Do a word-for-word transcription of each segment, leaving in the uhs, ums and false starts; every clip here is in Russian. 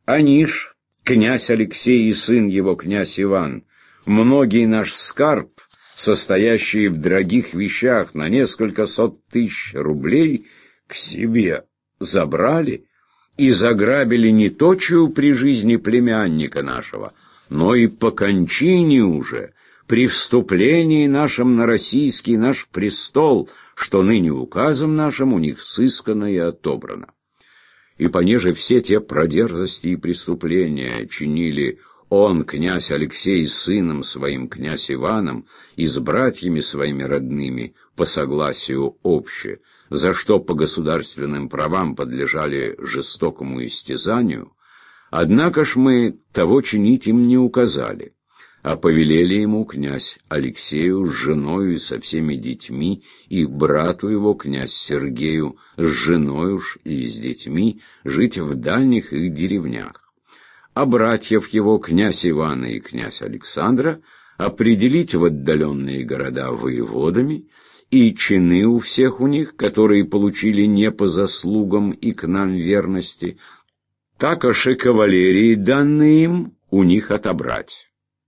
Они ж, князь Алексей и сын его, князь Иван, многие наш скарб, состоящий в дорогих вещах на несколько сот тысяч рублей, к себе забрали и заграбили не точию при жизни племянника нашего, но и по кончине уже, при вступлении нашем на российский наш престол, что ныне указом нашим у них сыскано и отобрано. И понеже все те продерзости и преступления чинили он, князь Алексей, с сыном своим, князь Иваном, и с братьями своими родными, по согласию обще, за что по государственным правам подлежали жестокому истязанию, однако ж мы того чинить им не указали, а повелели ему, князь Алексею, с женою и со всеми детьми, и брату его, князь Сергею, с женою ж и с детьми, жить в дальних их деревнях, а братьев его, князь Ивана и князь Александра, определить в отдаленные города воеводами, и чины у всех у них, которые получили не по заслугам и к нам верности, так аж и кавалерии, данные им, у них отобрать.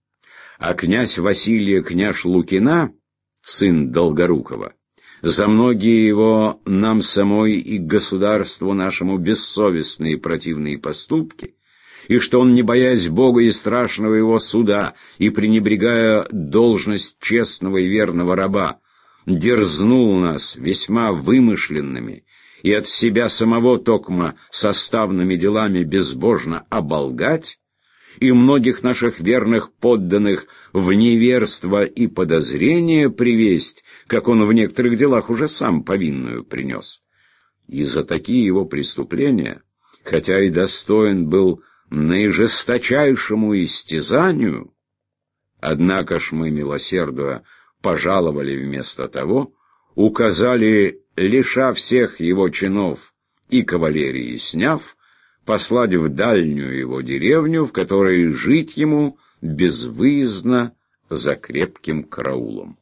А князь Василия, княж Лукина, сын Долгорукова, за многие его нам самой и государству нашему бессовестные противные поступки, и что он, не боясь Бога и страшного его суда, и пренебрегая должность честного и верного раба, дерзнул нас весьма вымышленными и от себя самого токма составными делами безбожно оболгать, и многих наших верных подданных в неверство и подозрение привесть, как он в некоторых делах уже сам повинную принес. И за такие его преступления, хотя и достоин был наижесточайшему истязанию, однако ж мы, милосердуя, пожаловали вместо того, указали, лиша всех его чинов и кавалерии сняв, послать в дальнюю его деревню, в которой жить ему безвыездно за крепким караулом.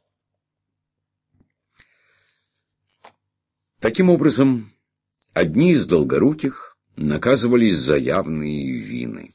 Таким образом, одни из долгоруких наказывались за явные вины.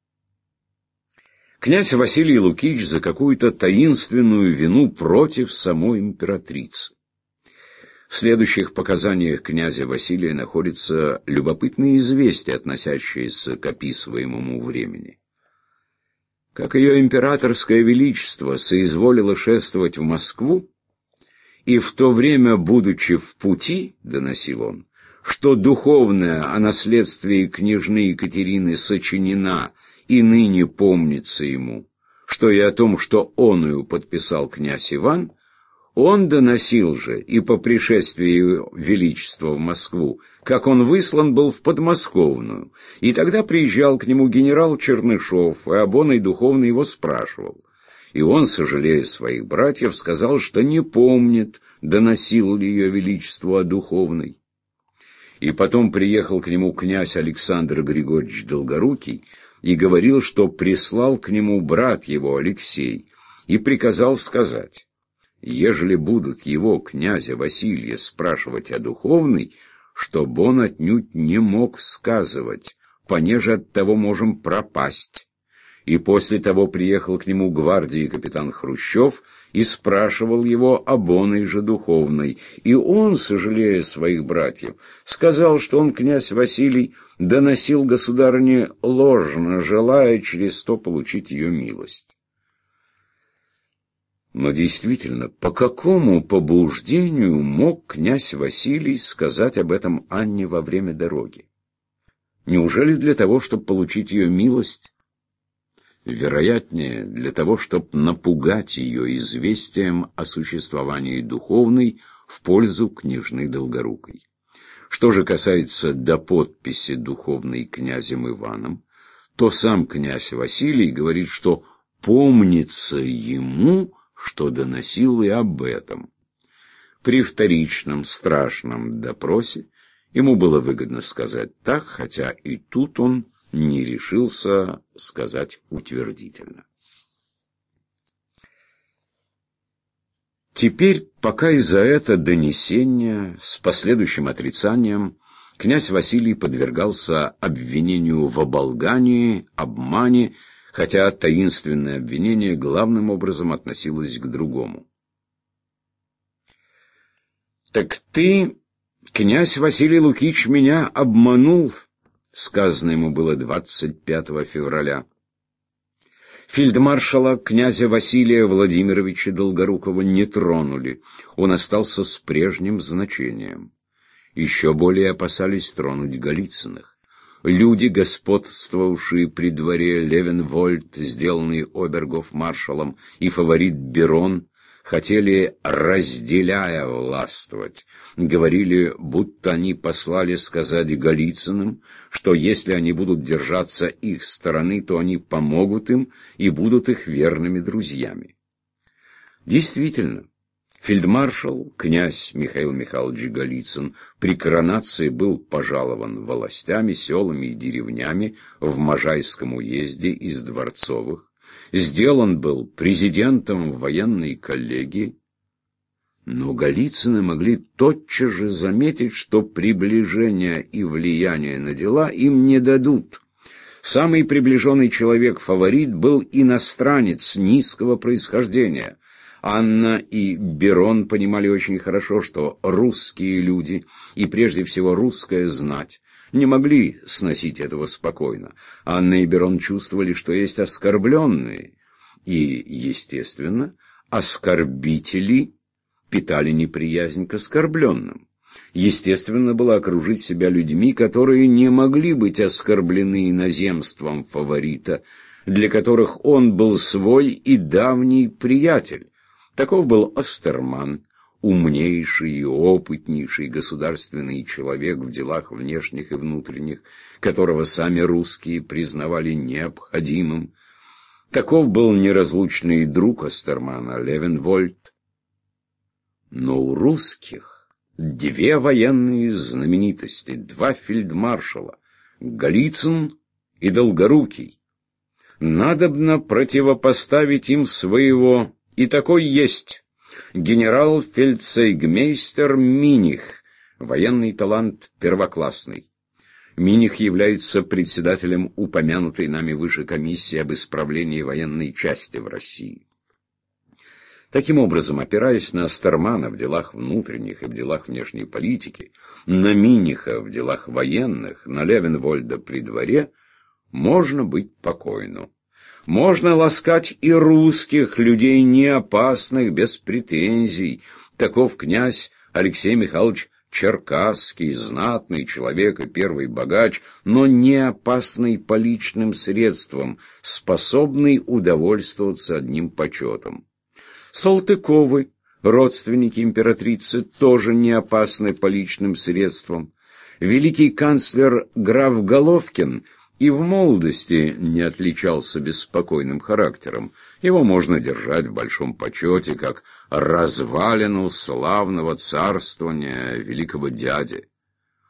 Князь Василий Лукич за какую-то таинственную вину против самой императрицы. В следующих показаниях князя Василия находятся любопытные известия, относящиеся к описываемому времени. Как ее императорское величество соизволило шествовать в Москву, и в то время, будучи в пути, доносил он, что духовная о наследстве княжны Екатерины сочинена и ныне помнится ему, что и о том, что оную подписал князь Иван, он доносил же и по пришествии его величества в Москву, как он выслан был в подмосковную, и тогда приезжал к нему генерал Чернышов, и об оной духовной его спрашивал. И он, сожалея своих братьев, сказал, что не помнит, доносил ли ее величеству о духовной. И потом приехал к нему князь Александр Григорьевич Долгорукий и говорил, что прислал к нему брат его Алексей и приказал сказать: ежели будут его, князя Василия, спрашивать о духовной, чтоб он отнюдь не мог сказывать, понеже от того можем пропасть. И после того приехал к нему гвардии капитан Хрущев и спрашивал его об оной же духовной. И он, сожалея своих братьев, сказал, что он, князь Василий, доносил государыне ложно, желая через то получить ее милость. Но действительно, по какому побуждению мог князь Василий сказать об этом Анне во время дороги? Неужели для того, чтобы получить ее милость? Вероятнее, для того, чтобы напугать ее известием о существовании духовной в пользу княжны Долгорукой. Что же касается до подписи духовной князем Иваном, то сам князь Василий говорит, что помнится ему, что доносил и об этом. При вторичном страшном допросе ему было выгодно сказать так, хотя и тут он не решился сказать утвердительно. Теперь, пока и за это донесение с последующим отрицанием Князь Василий подвергался обвинению в оболгании, обмане, хотя таинственное обвинение главным образом относилось к другому. «Так ты, князь Василий Лукич, меня обманул», — сказано ему было двадцать пятого февраля. Фельдмаршала князя Василия Владимировича Долгорукова не тронули, он остался с прежним значением. Еще более опасались тронуть Голицыных. Люди, господствовавшие при дворе, Левенвольд, сделанный обергофмаршалом, и фаворит Берон, хотели, разделяя, властвовать. Говорили, будто они послали сказать Голицыным, что если они будут держаться их стороны, то они помогут им и будут их верными друзьями. Действительно, фельдмаршал, князь Михаил Михайлович Голицын, при коронации был пожалован властями, селами и деревнями в Можайском уезде из Дворцовых, сделан был президентом военной коллегии, но Голицыны могли тотчас же заметить, что приближения и влияния на дела им не дадут. Самый приближенный человек-фаворит был иностранец низкого происхождения. Анна и Берон понимали очень хорошо, что русские люди, и прежде всего русская знать, не могли сносить этого спокойно. Анна и Берон чувствовали, что есть оскорбленные, и, естественно, оскорбители питали неприязнь к оскорбленным. Естественно было окружить себя людьми, которые не могли быть оскорблены иноземством фаворита, для которых он был свой и давний приятель. Таков был Остерман, умнейший и опытнейший государственный человек в делах внешних и внутренних, которого сами русские признавали необходимым. Таков был неразлучный друг Остермана, Левенвольд. Но у русских две военные знаменитости, два фельдмаршала, Голицын и Долгорукий. Надобно противопоставить им своего, и такой есть, генерал-фельдцейгмейстер Миних, военный талант первоклассный. Миних является председателем упомянутой нами выше комиссии об исправлении военной части в России. Таким образом, опираясь на Остермана в делах внутренних и в делах внешней политики, на Миниха в делах военных, на Левенвольда при дворе, можно быть покойну. Можно ласкать и русских, людей не опасных, без претензий. Таков князь Алексей Михайлович Черкасский, знатный человек и первый богач, но не опасный по личным средствам, способный удовольствоваться одним почетом. Салтыковы, родственники императрицы, тоже не опасны по личным средствам. Великий канцлер граф Головкин и в молодости не отличался беспокойным характером. Его можно держать в большом почете, как развалину славного царствования великого дяди.